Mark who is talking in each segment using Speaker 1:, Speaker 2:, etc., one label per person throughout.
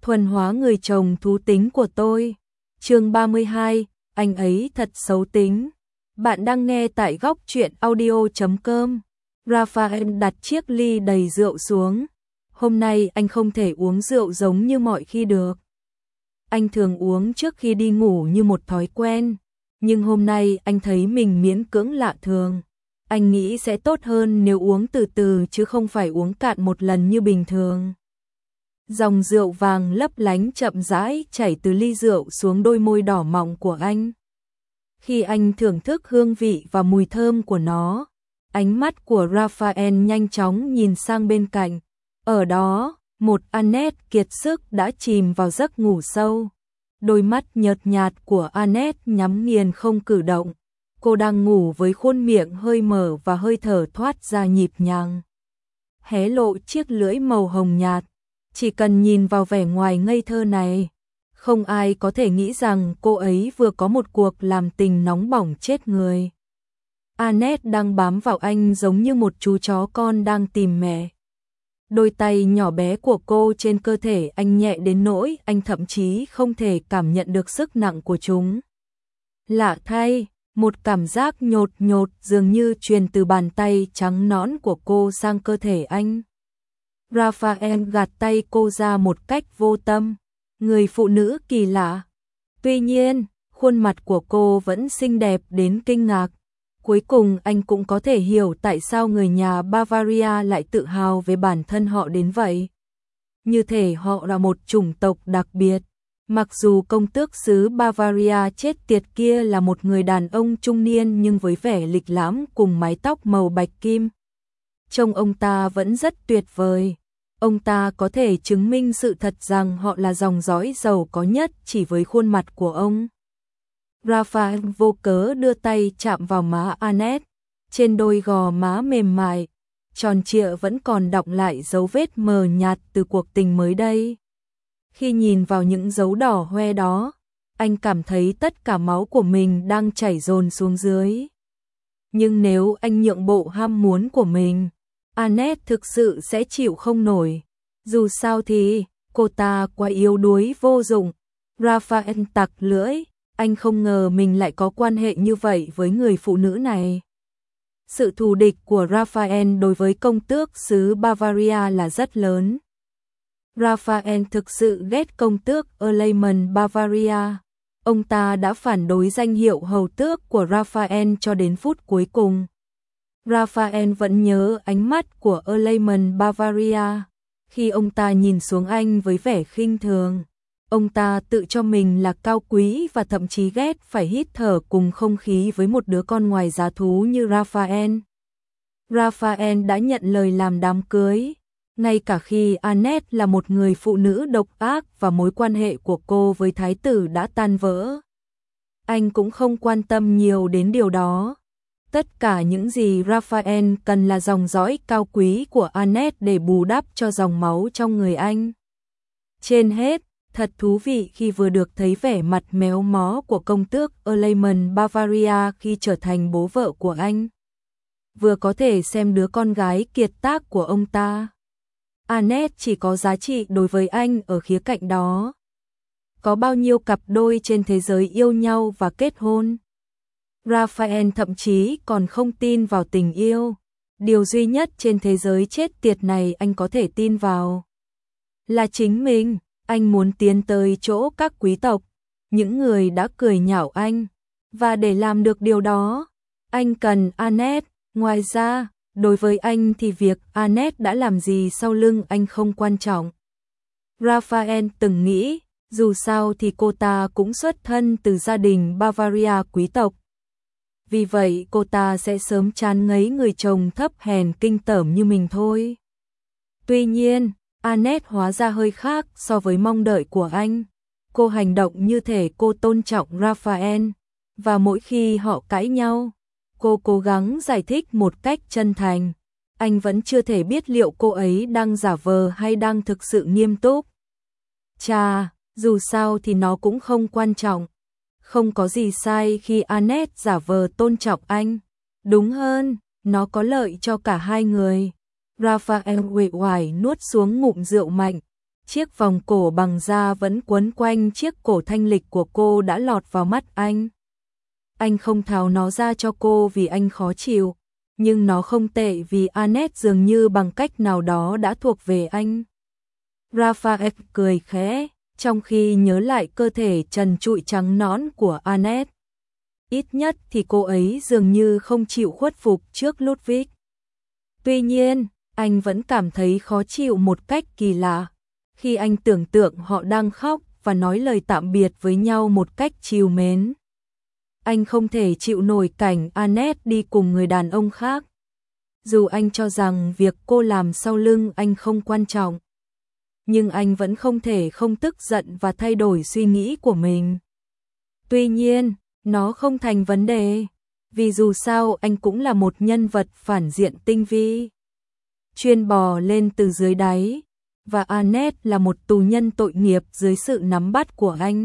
Speaker 1: thuần hóa người chồng thú tính của tôi. Chương 32, anh ấy thật xấu tính. Bạn đang nghe tại góc truyện audio.com. Raphael đặt chiếc ly đầy rượu xuống. Hôm nay anh không thể uống rượu giống như mọi khi được. Anh thường uống trước khi đi ngủ như một thói quen, nhưng hôm nay anh thấy mình miễn cưỡng lạ thường. Anh nghĩ sẽ tốt hơn nếu uống từ từ chứ không phải uống cạn một lần như bình thường. Dòng rượu vàng lấp lánh chậm rãi chảy từ ly rượu xuống đôi môi đỏ mọng của anh. Khi anh thưởng thức hương vị và mùi thơm của nó, ánh mắt của Raphael nhanh chóng nhìn sang bên cạnh. Ở đó, một Annette kiệt sức đã chìm vào giấc ngủ sâu. Đôi mắt nhợt nhạt của Annette nhắm nghiền không cử động. Cô đang ngủ với khuôn miệng hơi mở và hơi thở thoát ra nhịp nhàng, hé lộ chiếc lưỡi màu hồng nhạt. Chỉ cần nhìn vào vẻ ngoài ngây thơ này, không ai có thể nghĩ rằng cô ấy vừa có một cuộc làm tình nóng bỏng chết người. Annette đang bám vào anh giống như một chú chó con đang tìm mẹ. Đôi tay nhỏ bé của cô trên cơ thể anh nhẹ đến nỗi anh thậm chí không thể cảm nhận được sức nặng của chúng. Lạ thay, một cảm giác nhột nhột dường như truyền từ bàn tay trắng nõn của cô sang cơ thể anh. Raphael gạt tay cô ra một cách vô tâm. Người phụ nữ kỳ lạ. Tuy nhiên, khuôn mặt của cô vẫn xinh đẹp đến kinh ngạc. Cuối cùng anh cũng có thể hiểu tại sao người nhà Bavaria lại tự hào về bản thân họ đến vậy. Như thể họ là một chủng tộc đặc biệt. Mặc dù công tước xứ Bavaria chết tiệt kia là một người đàn ông trung niên nhưng với vẻ lịch lãm cùng mái tóc màu bạch kim, trông ông ta vẫn rất tuyệt vời. Ông ta có thể chứng minh sự thật rằng họ là dòng dõi giàu có nhất chỉ với khuôn mặt của ông. Raphael vô cớ đưa tay chạm vào má Annette, trên đôi gò má mềm mại, tròn trịa vẫn còn đọng lại dấu vết mờ nhạt từ cuộc tình mới đây. Khi nhìn vào những dấu đỏ hoe đó, anh cảm thấy tất cả máu của mình đang chảy dồn xuống dưới. Nhưng nếu anh nhượng bộ ham muốn của mình, Annette thực sự sẽ chịu không nổi. Dù sao thì, cô ta quá yếu đuối vô dụng. Raphael tặc lưỡi, anh không ngờ mình lại có quan hệ như vậy với người phụ nữ này. Sự thù địch của Raphael đối với công tước xứ Bavaria là rất lớn. Raphael thực sự ghét công tước Erleimann Bavaria. Ông ta đã phản đối danh hiệu hầu tước của Raphael cho đến phút cuối cùng. Raphael vẫn nhớ ánh mắt của Erleimann Bavaria. Khi ông ta nhìn xuống anh với vẻ khinh thường, ông ta tự cho mình là cao quý và thậm chí ghét phải hít thở cùng không khí với một đứa con ngoài giá thú như Raphael. Raphael đã nhận lời làm đám cưới, ngay cả khi Annette là một người phụ nữ độc ác và mối quan hệ của cô với thái tử đã tan vỡ. Anh cũng không quan tâm nhiều đến điều đó. Tất cả những gì Raphael cần là dòng dõi cao quý của Annette để bù đắp cho dòng máu trong người anh. Trên hết, thật thú vị khi vừa được thấy vẻ mặt méo mó của công tước Erleimann Bavaria khi trở thành bố vợ của anh. Vừa có thể xem đứa con gái kiệt tác của ông ta. Annette chỉ có giá trị đối với anh ở khía cạnh đó. Có bao nhiêu cặp đôi trên thế giới yêu nhau và kết hôn? Raphael thậm chí còn không tin vào tình yêu. Điều duy nhất trên thế giới chết tiệt này anh có thể tin vào là chính mình. Anh muốn tiến tới chỗ các quý tộc, những người đã cười nhạo anh. Và để làm được điều đó, anh cần Annette. Ngoài ra, đối với anh thì việc Annette đã làm gì sau lưng anh không quan trọng. Raphael từng nghĩ, dù sao thì cô ta cũng xuất thân từ gia đình Bavaria quý tộc. Vì vậy cô ta sẽ sớm chán ngấy người chồng thấp hèn kinh tởm như mình thôi. Tuy nhiên, Annette hóa ra hơi khác so với mong đợi của anh. Cô hành động như thể cô tôn trọng Raphael, và mỗi khi họ cãi nhau, cô cố gắng giải thích một cách chân thành. Anh vẫn chưa thể biết liệu cô ấy đang giả vờ hay đang thực sự nghiêm túc. Chà, dù sao thì nó cũng không quan trọng. Không có gì sai khi Annette giả vờ tôn trọng anh. Đúng hơn, nó có lợi cho cả hai người. Raphael uể oải nuốt xuống ngụm rượu mạnh. Chiếc vòng cổ bằng da vẫn quấn quanh chiếc cổ thanh lịch của cô đã lọt vào mắt anh. Anh không tháo nó ra cho cô vì anh khó chịu, nhưng nó không tệ vì Annette dường như bằng cách nào đó đã thuộc về anh. Raphael cười khẽ, trong khi nhớ lại cơ thể trần trụi trắng nõn của Annette. Ít nhất thì cô ấy dường như không chịu khuất phục trước Ludwig. Tuy nhiên, anh vẫn cảm thấy khó chịu một cách kỳ lạ, khi anh tưởng tượng họ đang khóc và nói lời tạm biệt với nhau một cách trìu mến. Anh không thể chịu nổi cảnh Annette đi cùng người đàn ông khác. Dù anh cho rằng việc cô làm sau lưng anh không quan trọng, nhưng anh vẫn không thể không tức giận và thay đổi suy nghĩ của mình. Tuy nhiên, nó không thành vấn đề, vì dù sao anh cũng là một nhân vật phản diện tinh vi, chuyên bò lên từ dưới đáy, và Annette là một tù nhân tội nghiệp dưới sự nắm bắt của anh.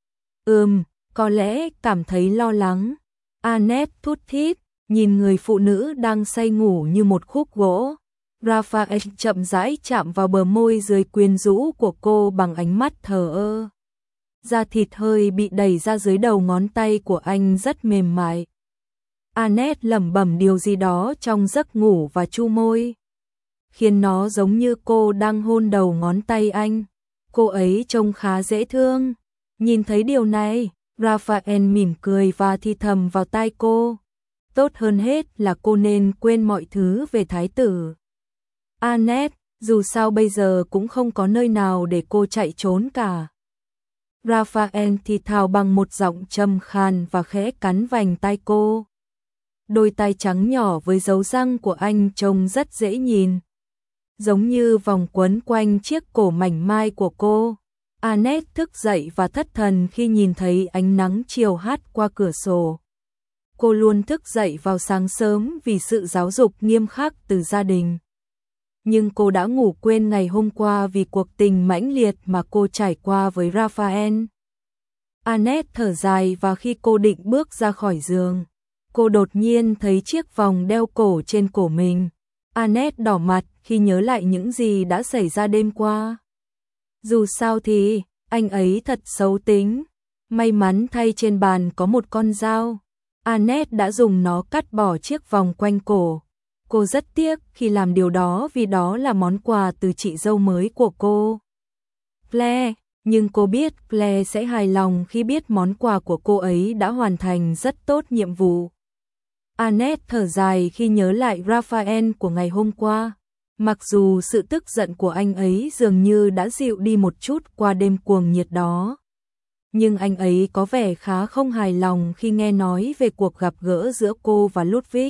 Speaker 1: Có lẽ cảm thấy lo lắng. Annette thút thít, nhìn người phụ nữ đang say ngủ như một khúc gỗ. Raphael chậm rãi chạm vào bờ môi dưới quyến rũ của cô bằng ánh mắt thờ ơ. Da thịt hơi bị đẩy ra dưới đầu ngón tay của anh rất mềm mại. Annette lẩm bẩm điều gì đó trong giấc ngủ và chu môi, khiến nó giống như cô đang hôn đầu ngón tay anh. Cô ấy trông khá dễ thương. Nhìn thấy điều này, Raphael mỉm cười và thì thầm vào tai cô. Tốt hơn hết là cô nên quên mọi thứ về thái tử. Annette, dù sao bây giờ cũng không có nơi nào để cô chạy trốn cả. Raphael thì thào bằng một giọng trầm khàn và khẽ cắn vành tai cô. Đôi tay trắng nhỏ với dấu răng của anh trông rất dễ nhìn, giống như vòng quấn quanh chiếc cổ mảnh mai của cô. Annette thức dậy và thất thần khi nhìn thấy ánh nắng chiều hắt qua cửa sổ. Cô luôn thức dậy vào sáng sớm vì sự giáo dục nghiêm khắc từ gia đình. Nhưng cô đã ngủ quên ngày hôm qua vì cuộc tình mãnh liệt mà cô trải qua với Raphael. Annette thở dài và khi cô định bước ra khỏi giường, cô đột nhiên thấy chiếc vòng đeo cổ trên cổ mình. Annette đỏ mặt khi nhớ lại những gì đã xảy ra đêm qua. Dù sao thì, anh ấy thật xấu tính. May mắn thay trên bàn có một con dao. Annette đã dùng nó cắt bỏ chiếc vòng quanh cổ. Cô rất tiếc khi làm điều đó vì đó là món quà từ chị dâu mới của cô, Claire, nhưng cô biết Claire sẽ hài lòng khi biết món quà của cô ấy đã hoàn thành rất tốt nhiệm vụ. Annette thở dài khi nhớ lại Raphael của ngày hôm qua. Mặc dù sự tức giận của anh ấy dường như đã dịu đi một chút qua đêm cuồng nhiệt đó, nhưng anh ấy có vẻ khá không hài lòng khi nghe nói về cuộc gặp gỡ giữa cô và Ludwig.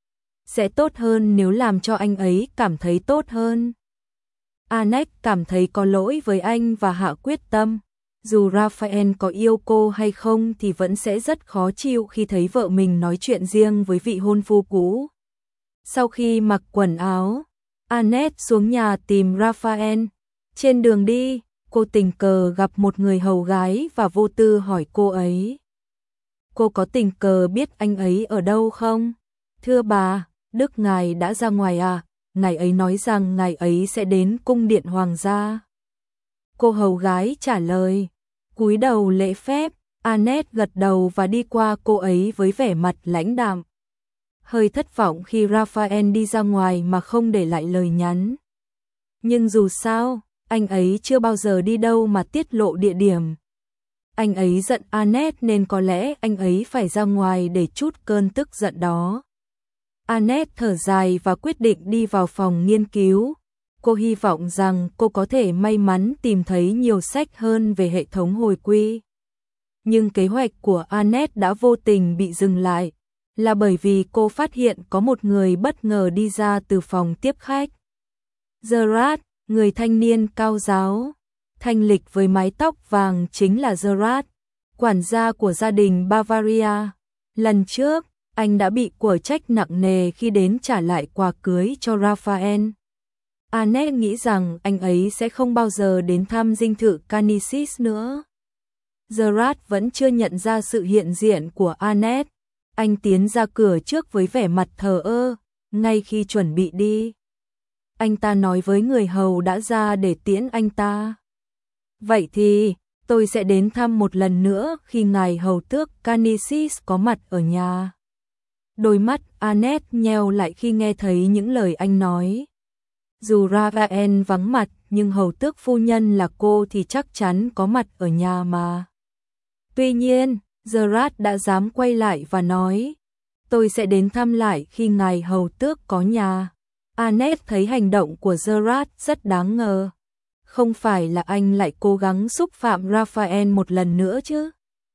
Speaker 1: Sẽ tốt hơn nếu làm cho anh ấy cảm thấy tốt hơn. Annette cảm thấy có lỗi với anh và hạ quyết tâm. Dù Raphael có yêu cô hay không thì vẫn sẽ rất khó chịu khi thấy vợ mình nói chuyện riêng với vị hôn phu cũ. Sau khi mặc quần áo, Annette xuống nhà tìm Raphael. Trên đường đi, cô tình cờ gặp một người hầu gái và vô tư hỏi cô ấy. Cô có tình cờ biết anh ấy ở đâu không? Thưa bà, Đức ngài đã ra ngoài à? Ngài ấy nói rằng ngài ấy sẽ đến cung điện hoàng gia. Cô hầu gái trả lời. Cúi đầu lễ phép, Annette gật đầu và đi qua cô ấy với vẻ mặt lãnh đạm. Hơi thất vọng khi Raphael đi ra ngoài mà không để lại lời nhắn. Nhưng dù sao, anh ấy chưa bao giờ đi đâu mà tiết lộ địa điểm. Anh ấy giận Annette nên có lẽ anh ấy phải ra ngoài để trút cơn tức giận đó. Annette thở dài và quyết định đi vào phòng nghiên cứu. Cô hy vọng rằng cô có thể may mắn tìm thấy nhiều sách hơn về hệ thống hồi quy. Nhưng kế hoạch của Annette đã vô tình bị dừng lại, là bởi vì cô phát hiện có một người bất ngờ đi ra từ phòng tiếp khách. Gerard, người thanh niên cao ráo, thanh lịch với mái tóc vàng chính là Gerard, quản gia của gia đình Bavaria. Lần trước, anh đã bị quở trách nặng nề khi đến trả lại quà cưới cho Raphael. Annette nghĩ rằng anh ấy sẽ không bao giờ đến thăm dinh thự Canisius nữa. Gerard vẫn chưa nhận ra sự hiện diện của Annette. Anh tiến ra cửa trước với vẻ mặt thờ ơ, ngay khi chuẩn bị đi. Anh ta nói với người hầu đã ra để tiễn anh ta. Vậy thì, tôi sẽ đến thăm một lần nữa khi ngài hầu tước Canisius có mặt ở nhà. Đôi mắt Annette nheo lại khi nghe thấy những lời anh nói. Dù Ravael vắng mặt, nhưng hầu tước phu nhân là cô thì chắc chắn có mặt ở nhà mà. Tuy nhiên, Gerard đã dám quay lại và nói, tôi sẽ đến thăm lại khi ngài hầu tước có nhà. Annette thấy hành động của Gerard rất đáng ngờ. Không phải là anh lại cố gắng xúc phạm Raphael một lần nữa chứ?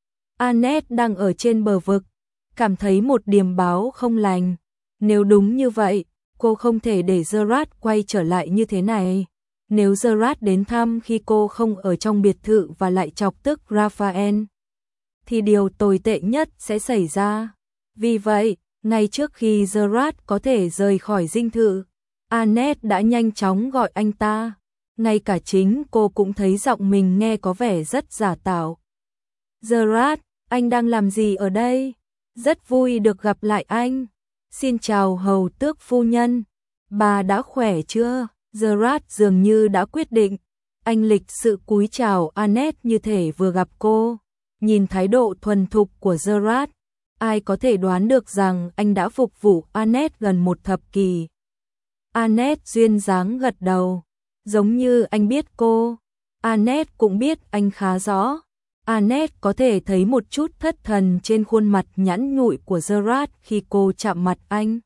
Speaker 1: Annette đang ở trên bờ vực, cảm thấy một điềm báo không lành. Nếu đúng như vậy, cô không thể để Gerard quay trở lại như thế này. Nếu Gerard đến thăm khi cô không ở trong biệt thự và lại chọc tức Raphael, thì điều tồi tệ nhất sẽ xảy ra. Vì vậy, ngay trước khi Gerard có thể rời khỏi dinh thự, Annette đã nhanh chóng gọi anh ta. Ngay cả chính cô cũng thấy giọng mình nghe có vẻ rất giả tạo. Gerard, anh đang làm gì ở đây? Rất vui được gặp lại anh. Xin chào hầu tước phu nhân. Bà đã khỏe chưa? Gerard dường như đã quyết định. Anh lịch sự cúi chào Annette như thể vừa gặp cô. Nhìn thái độ thuần thục của Gerard, ai có thể đoán được rằng anh đã phục vụ Annette gần một thập kỷ. Annette duyên dáng gật đầu. Giống như anh biết cô. Annette cũng biết anh khá rõ. Annette có thể thấy một chút thất thần trên khuôn mặt nhẵn nhụi của Gerard khi cô chạm mặt anh.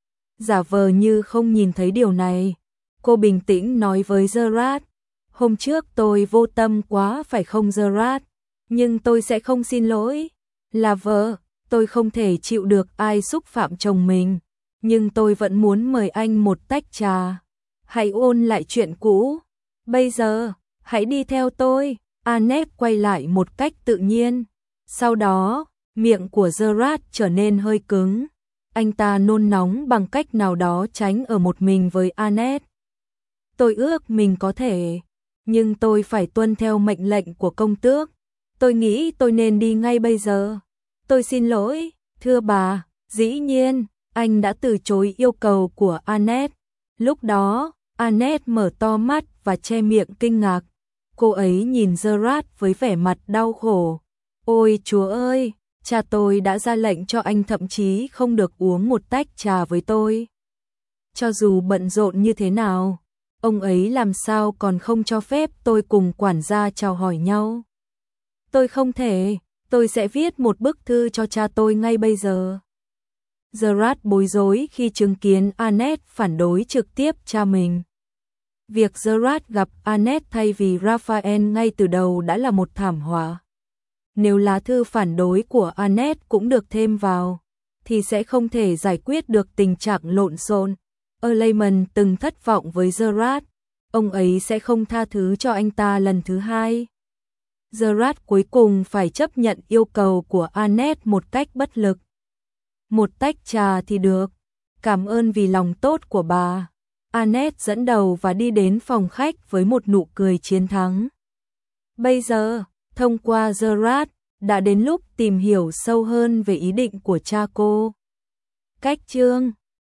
Speaker 1: Giả vờ như không nhìn thấy điều này, cô bình tĩnh nói với Gerard, hôm trước tôi vô tâm quá phải không Gerard, nhưng tôi sẽ không xin lỗi. Là vợ, tôi không thể chịu được ai xúc phạm chồng mình, nhưng tôi vẫn muốn mời anh một tách trà. Hãy ôn lại chuyện cũ. Bây giờ, hãy đi theo tôi. Annette quay lại một cách tự nhiên. Sau đó, miệng của Gerard trở nên hơi cứng. Anh ta nôn nóng bằng cách nào đó tránh ở một mình với Annette. Tôi ước mình có thể, nhưng tôi phải tuân theo mệnh lệnh của công tước. Tôi nghĩ tôi nên đi ngay bây giờ. Tôi xin lỗi, thưa bà. Dĩ nhiên, anh đã từ chối yêu cầu của Annette. Lúc đó, Annette mở to mắt và che miệng kinh ngạc. Cô ấy nhìn Gerard với vẻ mặt đau khổ. Ôi Chúa ơi, cha tôi đã ra lệnh cho anh thậm chí không được uống một tách trà với tôi. Cho dù bận rộn như thế nào, ông ấy làm sao còn không cho phép tôi cùng quản gia chào hỏi nhau. Tôi không thể, tôi sẽ viết một bức thư cho cha tôi ngay bây giờ. Gerard bối rối khi chứng kiến Annette phản đối trực tiếp cha mình. Việc Gerard gặp Annette thay vì Raphael ngay từ đầu đã là một thảm họa. Nếu lá thư phản đối của Annette cũng được thêm vào, thì sẽ không thể giải quyết được tình trạng lộn xộn. Erleiman từng thất vọng với Gerard, ông ấy sẽ không tha thứ cho anh ta lần thứ hai. Gerard cuối cùng phải chấp nhận yêu cầu của Annette một cách bất lực. Một tách trà thì được, cảm ơn vì lòng tốt của bà. Annette dẫn đầu và đi đến phòng khách với một nụ cười chiến thắng. Bây giờ, thông qua Gerard, đã đến lúc tìm hiểu sâu hơn về ý định của cha cô. Cách chương